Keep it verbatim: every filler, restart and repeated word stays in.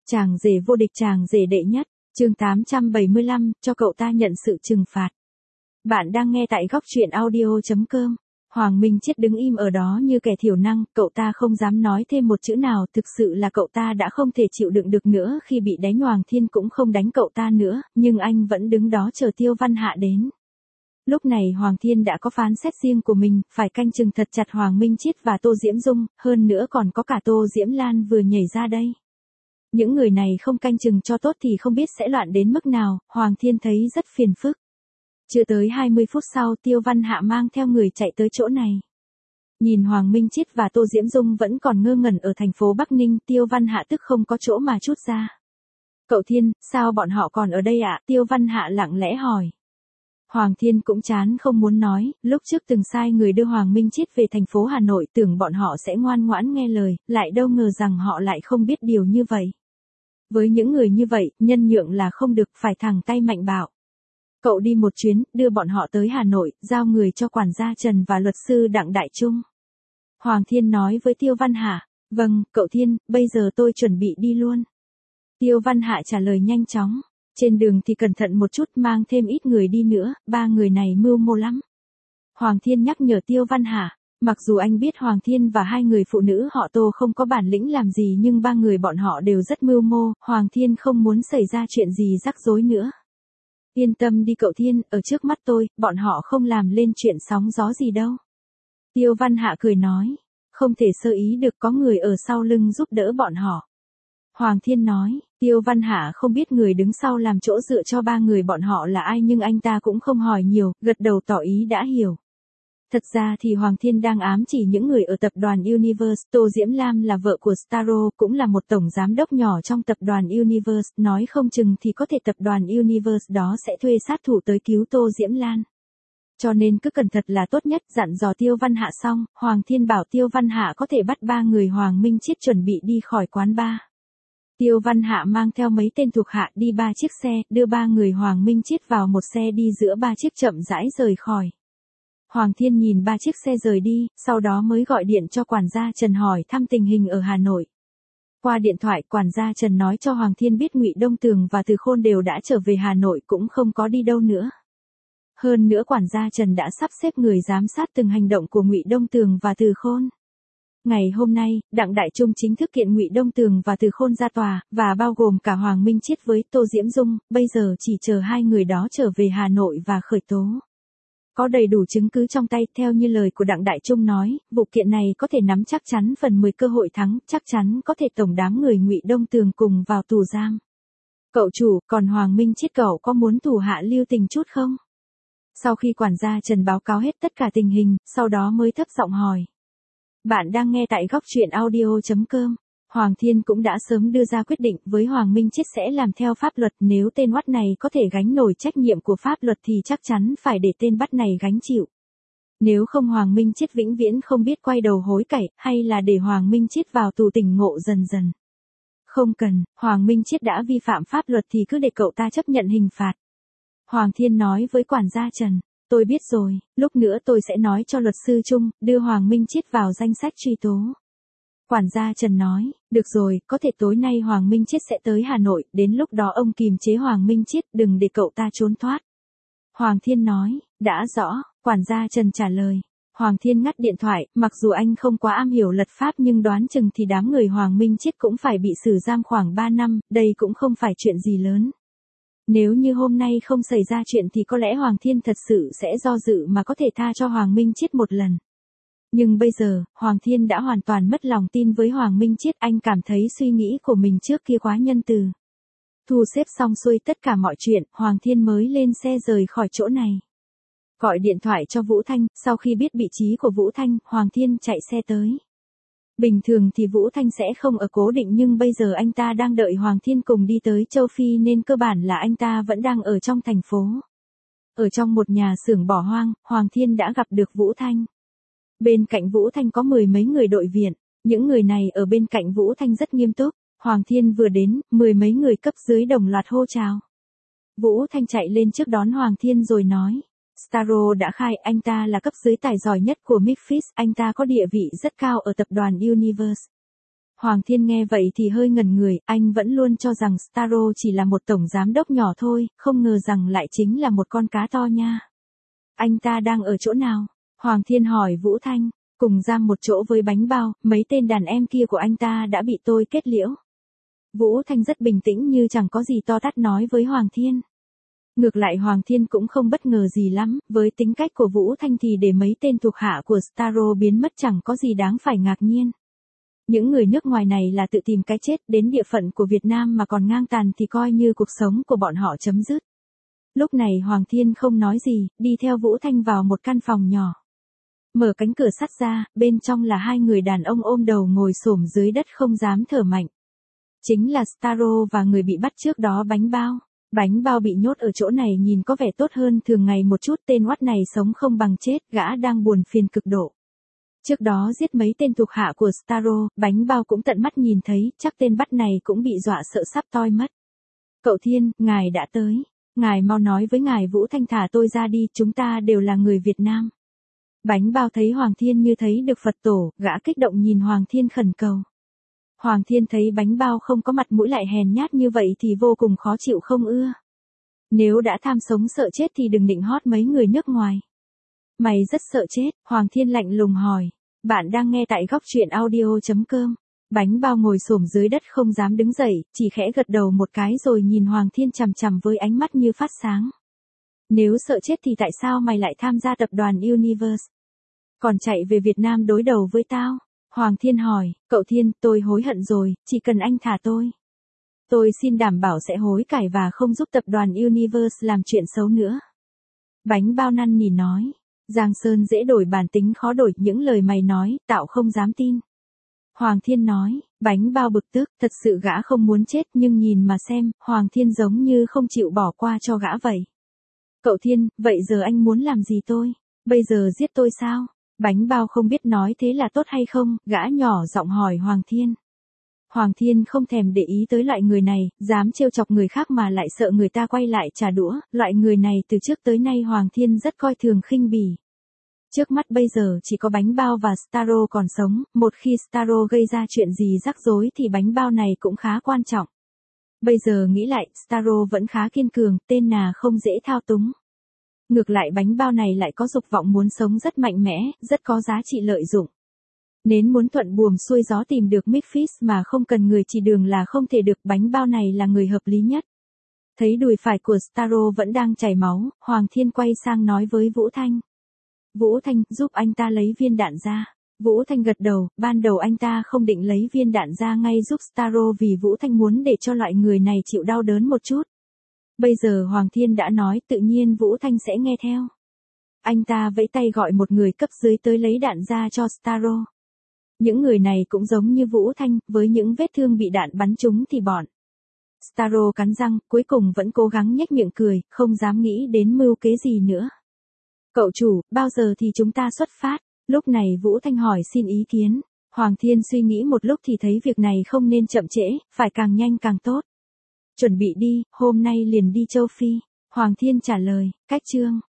Chàng rể vô địch, chàng rể đệ nhất, chương tám trăm bảy mươi lăm, cho cậu ta nhận sự trừng phạt. Bạn đang nghe tại góc truyện audio chấm com. Hoàng Minh Chiết đứng im ở đó như kẻ thiểu năng, cậu ta không dám nói thêm một chữ nào, thực sự là cậu ta đã không thể chịu đựng được nữa, khi bị đánh Hoàng Thiên cũng không đánh cậu ta nữa, nhưng anh vẫn đứng đó chờ Tiêu Văn Hạ đến. Lúc này Hoàng Thiên đã có phán xét riêng của mình, phải canh chừng thật chặt Hoàng Minh Chiết và Tô Diễm Dung, hơn nữa còn có cả Tô Diễm Lan vừa nhảy ra đây. Những người này không canh chừng cho tốt thì không biết sẽ loạn đến mức nào, Hoàng Thiên thấy rất phiền phức. Chưa tới hai mươi phút sau, Tiêu Văn Hạ mang theo người chạy tới chỗ này. Nhìn Hoàng Minh Chiết và Tô Diễm Dung vẫn còn ngơ ngẩn ở thành phố Bắc Ninh, Tiêu Văn Hạ tức không có chỗ mà trút ra. Cậu Thiên, sao bọn họ còn ở đây ạ? Tiêu Văn Hạ lặng lẽ hỏi. Hoàng Thiên cũng chán không muốn nói, lúc trước từng sai người đưa Hoàng Minh Chiết về thành phố Hà Nội, tưởng bọn họ sẽ ngoan ngoãn nghe lời, lại đâu ngờ rằng họ lại không biết điều như vậy. Với những người như vậy, nhân nhượng là không được, phải thẳng tay mạnh bạo. Cậu đi một chuyến, đưa bọn họ tới Hà Nội, giao người cho quản gia Trần và luật sư Đặng Đại Trung. Hoàng Thiên nói với Tiêu Văn Hạ, vâng, cậu Thiên, bây giờ tôi chuẩn bị đi luôn. Tiêu Văn Hạ trả lời nhanh chóng. Trên đường thì cẩn thận một chút, mang thêm ít người đi nữa, ba người này mưu mô lắm. Hoàng Thiên nhắc nhở Tiêu Văn Hạ, mặc dù anh biết Hoàng Thiên và hai người phụ nữ họ Tô không có bản lĩnh làm gì nhưng ba người bọn họ đều rất mưu mô, Hoàng Thiên không muốn xảy ra chuyện gì rắc rối nữa. Yên tâm đi cậu Thiên, ở trước mắt tôi, bọn họ không làm lên chuyện sóng gió gì đâu. Tiêu Văn Hạ cười nói, không thể sơ ý được, có người ở sau lưng giúp đỡ bọn họ. Hoàng Thiên nói, Tiêu Văn Hạ không biết người đứng sau làm chỗ dựa cho ba người bọn họ là ai nhưng anh ta cũng không hỏi nhiều, gật đầu tỏ ý đã hiểu. Thật ra thì Hoàng Thiên đang ám chỉ những người ở tập đoàn Universe, Tô Diễm Lam là vợ của Starro, cũng là một tổng giám đốc nhỏ trong tập đoàn Universe, nói không chừng thì có thể tập đoàn Universe đó sẽ thuê sát thủ tới cứu Tô Diễm Lan. Cho nên cứ cẩn thận là tốt nhất, dặn dò Tiêu Văn Hạ xong, Hoàng Thiên bảo Tiêu Văn Hạ có thể bắt ba người Hoàng Minh Chiết chuẩn bị đi khỏi quán bar. Tiêu Văn Hạ mang theo mấy tên thuộc hạ đi ba chiếc xe, đưa ba người Hoàng Minh Chiết vào một xe đi giữa ba chiếc chậm rãi rời khỏi. Hoàng Thiên nhìn ba chiếc xe rời đi, sau đó mới gọi điện cho quản gia Trần hỏi thăm tình hình ở Hà Nội. Qua điện thoại, quản gia Trần nói cho Hoàng Thiên biết Ngụy Đông Tường và Từ Khôn đều đã trở về Hà Nội, cũng không có đi đâu nữa. Hơn nữa quản gia Trần đã sắp xếp người giám sát từng hành động của Ngụy Đông Tường và Từ Khôn. Ngày hôm nay, Đặng Đại Trung chính thức kiện Ngụy Đông Tường và Từ Khôn ra tòa, và bao gồm cả Hoàng Minh Chiết với Tô Diễm Dung, bây giờ chỉ chờ hai người đó trở về Hà Nội và khởi tố. Có đầy đủ chứng cứ trong tay, theo như lời của Đặng Đại Trung nói, vụ kiện này có thể nắm chắc chắn phần mười cơ hội thắng, chắc chắn có thể tổng đám người Ngụy Đông Tường cùng vào tù giam. Cậu chủ, còn Hoàng Minh Chiết cậu có muốn thủ hạ lưu tình chút không? Sau khi quản gia Trần báo cáo hết tất cả tình hình, sau đó mới thấp giọng hỏi. Bạn đang nghe tại góc truyện audio chấm com. Hoàng Thiên cũng đã sớm đưa ra quyết định với Hoàng Minh Chiết sẽ làm theo pháp luật, nếu tên oắt này có thể gánh nổi trách nhiệm của pháp luật thì chắc chắn phải để tên bắt này gánh chịu. Nếu không Hoàng Minh Chiết vĩnh viễn không biết quay đầu hối cải, hay là để Hoàng Minh Chiết vào tù tỉnh ngộ dần dần. Không cần, Hoàng Minh Chiết đã vi phạm pháp luật thì cứ để cậu ta chấp nhận hình phạt. Hoàng Thiên nói với quản gia Trần. Tôi biết rồi, lúc nữa tôi sẽ nói cho luật sư Trung, đưa Hoàng Minh Chiết vào danh sách truy tố. Quản gia Trần nói, được rồi, có thể tối nay Hoàng Minh Chiết sẽ tới Hà Nội, đến lúc đó ông kìm chế Hoàng Minh Chiết, đừng để cậu ta trốn thoát. Hoàng Thiên nói, đã rõ, quản gia Trần trả lời. Hoàng Thiên ngắt điện thoại, mặc dù anh không quá am hiểu luật pháp nhưng đoán chừng thì đám người Hoàng Minh Chiết cũng phải bị xử giam khoảng ba năm, đây cũng không phải chuyện gì lớn. Nếu như hôm nay không xảy ra chuyện thì có lẽ Hoàng Thiên thật sự sẽ do dự mà có thể tha cho Hoàng Minh Chiết một lần. Nhưng bây giờ, Hoàng Thiên đã hoàn toàn mất lòng tin với Hoàng Minh Chiết, anh cảm thấy suy nghĩ của mình trước kia quá nhân từ. Thu xếp xong xuôi tất cả mọi chuyện, Hoàng Thiên mới lên xe rời khỏi chỗ này. Gọi điện thoại cho Vũ Thanh, sau khi biết vị trí của Vũ Thanh, Hoàng Thiên chạy xe tới. Bình thường thì Vũ Thanh sẽ không ở cố định nhưng bây giờ anh ta đang đợi Hoàng Thiên cùng đi tới châu Phi nên cơ bản là anh ta vẫn đang ở trong thành phố. Ở trong một nhà xưởng bỏ hoang, Hoàng Thiên đã gặp được Vũ Thanh. Bên cạnh Vũ Thanh có mười mấy người đội viện, những người này ở bên cạnh Vũ Thanh rất nghiêm túc. Hoàng Thiên vừa đến, mười mấy người cấp dưới đồng loạt hô chào. Vũ Thanh chạy lên trước đón Hoàng Thiên rồi nói. Starro đã khai anh ta là cấp dưới tài giỏi nhất của Memphis, anh ta có địa vị rất cao ở tập đoàn Universe. Hoàng Thiên nghe vậy thì hơi ngẩn người, anh vẫn luôn cho rằng Starro chỉ là một tổng giám đốc nhỏ thôi, không ngờ rằng lại chính là một con cá to nha. Anh ta đang ở chỗ nào? Hoàng Thiên hỏi Vũ Thanh, cùng giam một chỗ với bánh bao, mấy tên đàn em kia của anh ta đã bị tôi kết liễu. Vũ Thanh rất bình tĩnh như chẳng có gì to tát nói với Hoàng Thiên. Ngược lại Hoàng Thiên cũng không bất ngờ gì lắm, với tính cách của Vũ Thanh thì để mấy tên thuộc hạ của Starro biến mất chẳng có gì đáng phải ngạc nhiên. Những người nước ngoài này là tự tìm cái chết, đến địa phận của Việt Nam mà còn ngang tàn thì coi như cuộc sống của bọn họ chấm dứt. Lúc này Hoàng Thiên không nói gì, đi theo Vũ Thanh vào một căn phòng nhỏ. Mở cánh cửa sắt ra, bên trong là hai người đàn ông ôm đầu ngồi xổm dưới đất không dám thở mạnh. Chính là Starro và người bị bắt trước đó bánh bao. Bánh bao bị nhốt ở chỗ này nhìn có vẻ tốt hơn thường ngày một chút, tên oắt này sống không bằng chết, gã đang buồn phiền cực độ. Trước đó giết mấy tên thuộc hạ của Starro, bánh bao cũng tận mắt nhìn thấy, chắc tên bắt này cũng bị dọa sợ sắp toi mất. Cậu Thiên, ngài đã tới. Ngài mau nói với ngài Vũ Thanh thả tôi ra đi, chúng ta đều là người Việt Nam. Bánh bao thấy Hoàng Thiên như thấy được Phật tổ, gã kích động nhìn Hoàng Thiên khẩn cầu. Hoàng Thiên thấy bánh bao không có mặt mũi lại hèn nhát như vậy thì vô cùng khó chịu không ưa. Nếu đã tham sống sợ chết thì đừng định hót mấy người nước ngoài. Mày rất sợ chết, Hoàng Thiên lạnh lùng hỏi. Bạn đang nghe tại góc truyện audio chấm com. Bánh bao ngồi xổm dưới đất không dám đứng dậy, chỉ khẽ gật đầu một cái rồi nhìn Hoàng Thiên chằm chằm với ánh mắt như phát sáng. Nếu sợ chết thì tại sao mày lại tham gia tập đoàn Universe? Còn chạy về Việt Nam đối đầu với tao? Hoàng Thiên hỏi, cậu Thiên, tôi hối hận rồi, chỉ cần anh thả tôi. Tôi xin đảm bảo sẽ hối cải và không giúp tập đoàn Universe làm chuyện xấu nữa. Bánh bao năn nỉ nói, Giang Sơn dễ đổi bản tính khó đổi, những lời mày nói, tạo không dám tin. Hoàng Thiên nói, bánh bao bực tức, thật sự gã không muốn chết nhưng nhìn mà xem, Hoàng Thiên giống như không chịu bỏ qua cho gã vậy. Cậu Thiên, vậy giờ anh muốn làm gì tôi? Bây giờ giết tôi sao? Bánh bao không biết nói thế là tốt hay không, gã nhỏ giọng hỏi Hoàng Thiên. Hoàng Thiên không thèm để ý tới loại người này, dám trêu chọc người khác mà lại sợ người ta quay lại trả đũa, loại người này từ trước tới nay Hoàng Thiên rất coi thường khinh bỉ. Trước mắt bây giờ chỉ có bánh bao và Starro còn sống, một khi Starro gây ra chuyện gì rắc rối thì bánh bao này cũng khá quan trọng. Bây giờ nghĩ lại, Starro vẫn khá kiên cường, tên nà không dễ thao túng. Ngược lại bánh bao này lại có dục vọng muốn sống rất mạnh mẽ, rất có giá trị lợi dụng. Nến muốn thuận buồm xuôi gió tìm được Memphis mà không cần người chỉ đường là không thể được, bánh bao này là người hợp lý nhất. Thấy đùi phải của Starro vẫn đang chảy máu, Hoàng Thiên quay sang nói với Vũ Thanh. Vũ Thanh, giúp anh ta lấy viên đạn ra. Vũ Thanh gật đầu, ban đầu anh ta không định lấy viên đạn ra ngay giúp Starro vì Vũ Thanh muốn để cho loại người này chịu đau đớn một chút. Bây giờ Hoàng Thiên đã nói, tự nhiên Vũ Thanh sẽ nghe theo. Anh ta vẫy tay gọi một người cấp dưới tới lấy đạn ra cho Starro. Những người này cũng giống như Vũ Thanh, với những vết thương bị đạn bắn trúng thì bọn. Starro cắn răng, cuối cùng vẫn cố gắng nhếch miệng cười, không dám nghĩ đến mưu kế gì nữa. Cậu chủ, bao giờ thì chúng ta xuất phát? Lúc này Vũ Thanh hỏi xin ý kiến. Hoàng Thiên suy nghĩ một lúc thì thấy việc này không nên chậm trễ, phải càng nhanh càng tốt. Chuẩn bị đi, hôm nay liền đi châu Phi. Hoàng Thiên trả lời, cách chương.